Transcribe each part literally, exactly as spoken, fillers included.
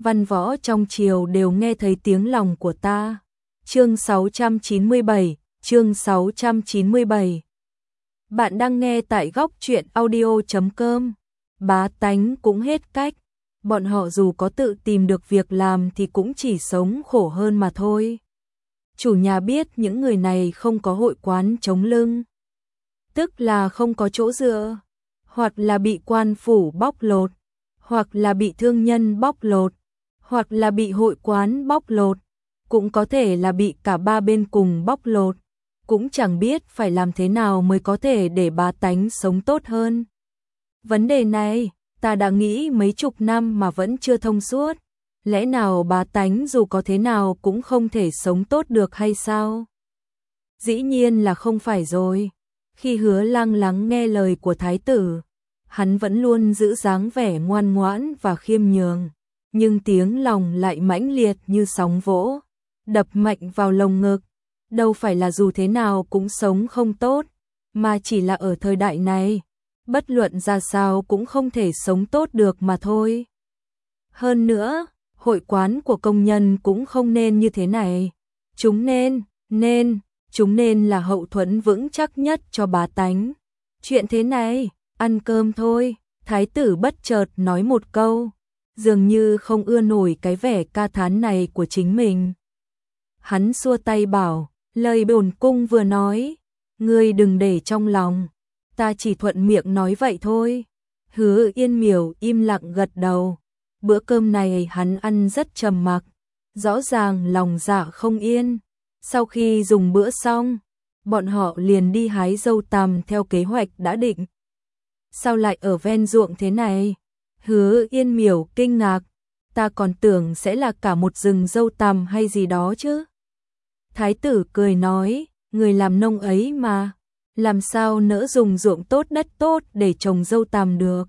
văn võ trong triều đều nghe thấy tiếng lòng của ta. Chương sáu trăm chín mươi bảy, chương sáu trăm chín mươi bảy. Bạn đang nghe tại góc truyện audio chấm com. Bá tánh cũng hết cách, bọn họ dù có tự tìm được việc làm thì cũng chỉ sống khổ hơn mà thôi. Chủ nhà biết những người này không có hội quán chống lưng, tức là không có chỗ dựa, hoặc là bị quan phủ bóc lột, hoặc là bị thương nhân bóc lột, hoặc là bị hội quán bóc lột, cũng có thể là bị cả ba bên cùng bóc lột, cũng chẳng biết phải làm thế nào mới có thể để bá tánh sống tốt hơn. Vấn đề này, ta đã nghĩ mấy chục năm mà vẫn chưa thông suốt, lẽ nào bá tánh dù có thế nào cũng không thể sống tốt được hay sao? Dĩ nhiên là không phải rồi. Khi Hứa Lăng lắng nghe lời của thái tử, hắn vẫn luôn giữ dáng vẻ ngoan ngoãn và khiêm nhường, nhưng tiếng lòng lại mãnh liệt như sóng vỗ, đập mạnh vào lồng ngực. Đâu phải là dù thế nào cũng sống không tốt, mà chỉ là ở thời đại này, bất luận ra sao cũng không thể sống tốt được mà thôi. Hơn nữa, hội quán của công nhân cũng không nên như thế này. Chúng nên, nên, chúng nên là hậu thuẫn vững chắc nhất cho bá tánh. Chuyện thế này, ăn cơm thôi, thái tử bất chợt nói một câu, dường như không ưa nổi cái vẻ ca thán này của chính mình. Hắn xua tay bảo, lời bổn cung vừa nói, ngươi đừng để trong lòng, ta chỉ thuận miệng nói vậy thôi. Hứa Yên Miểu im lặng gật đầu. Bữa cơm này hắn ăn rất trầm mặc, rõ ràng lòng dạ không yên. Sau khi dùng bữa xong, bọn họ liền đi hái dâu tằm theo kế hoạch đã định. Sao lại ở ven ruộng thế này? Hứa Yên Miểu kinh ngạc, ta còn tưởng sẽ là cả một rừng dâu tằm hay gì đó chứ. Thái tử cười nói, người làm nông ấy mà, làm sao nỡ dùng ruộng tốt đất tốt để trồng dâu tằm được.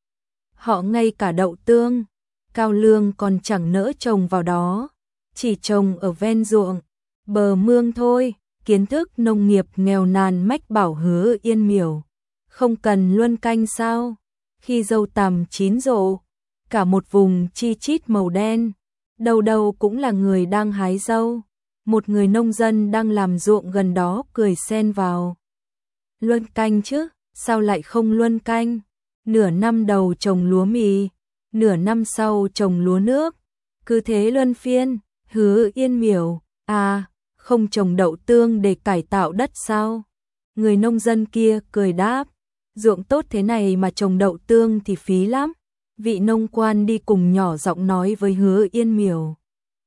Họ ngay cả đậu tương, cao lương còn chẳng nỡ trồng vào đó, chỉ trồng ở ven ruộng, bờ mương thôi. Kiến thức nông nghiệp nghèo nàn mách bảo Hứa Yên Miểu, không cần luân canh sao? Khi dâu tằm chín rộ, cả một vùng chi chít màu đen, đầu đầu cũng là người đang hái dâu. Một người nông dân đang làm ruộng gần đó cười xen vào. Luân canh chứ, sao lại không luân canh? Nửa năm đầu trồng lúa mì, nửa năm sau trồng lúa nước, cứ thế luân phiên. Hứa Yên Miểu, à, không trồng đậu tương để cải tạo đất sao? Người nông dân kia cười đáp, ruộng tốt thế này mà trồng đậu tương thì phí lắm. Vị nông quan đi cùng nhỏ giọng nói với Hứa Yên Miểu,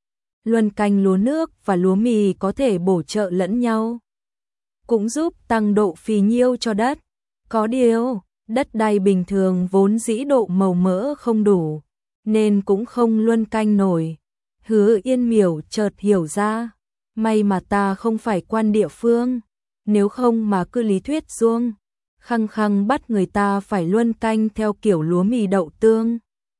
luân canh lúa nước và lúa mì có thể bổ trợ lẫn nhau, cũng giúp tăng độ phì nhiêu cho đất. Có điều, đất đai bình thường vốn dĩ độ màu mỡ không đủ, nên cũng không luân canh nổi. Hứa Yên Miểu chợt hiểu ra, may mà ta không phải quan địa phương, nếu không mà cứ lý thuyết suông, khăng khăng bắt người ta phải luân canh theo kiểu lúa mì đậu tương,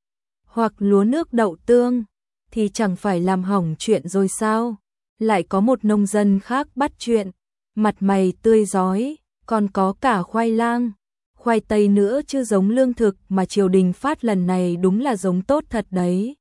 hoặc lúa nước đậu tương, thì chẳng phải làm hỏng chuyện rồi sao? Lại có một nông dân khác bắt chuyện, mặt mày tươi rói, còn có cả khoai lang, khoai tây nữa chứ. Giống lương thực mà triều đình phát lần này đúng là giống tốt thật đấy.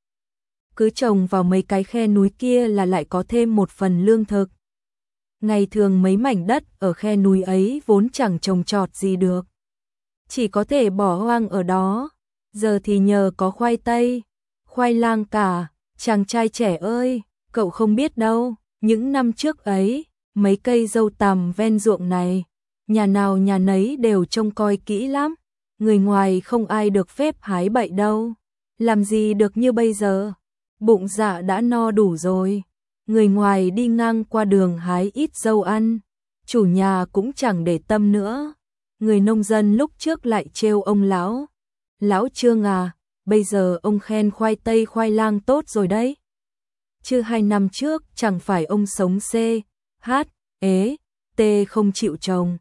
Cứ trồng vào mấy cái khe núi kia là lại có thêm một phần lương thực. Ngày thường mấy mảnh đất ở khe núi ấy vốn chẳng trồng trọt gì được, chỉ có thể bỏ hoang ở đó. Giờ thì nhờ có khoai tây, khoai lang cả. Chàng trai trẻ ơi, cậu không biết đâu, những năm trước ấy, mấy cây dâu tằm ven ruộng này, nhà nào nhà nấy đều trông coi kỹ lắm, người ngoài không ai được phép hái bậy đâu. Làm gì được như bây giờ, bụng dạ đã no đủ rồi, người ngoài đi ngang qua đường hái ít dâu ăn, chủ nhà cũng chẳng để tâm nữa. Người nông dân lúc trước lại trêu ông lão, lão Trương à, bây giờ ông khen khoai tây khoai lang tốt rồi đấy, chứ hai năm trước chẳng phải ông sống C, H, ế, T không chịu trồng.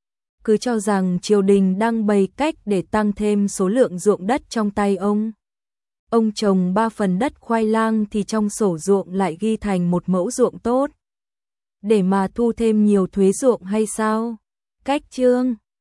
Cứ cho rằng triều đình đang bày cách để tăng thêm số lượng ruộng đất trong tay ông. Ông trồng ba phần đất khoai lang thì trong sổ ruộng lại ghi thành một mẫu ruộng tốt, để mà thu thêm nhiều thuế ruộng hay sao? Cách chương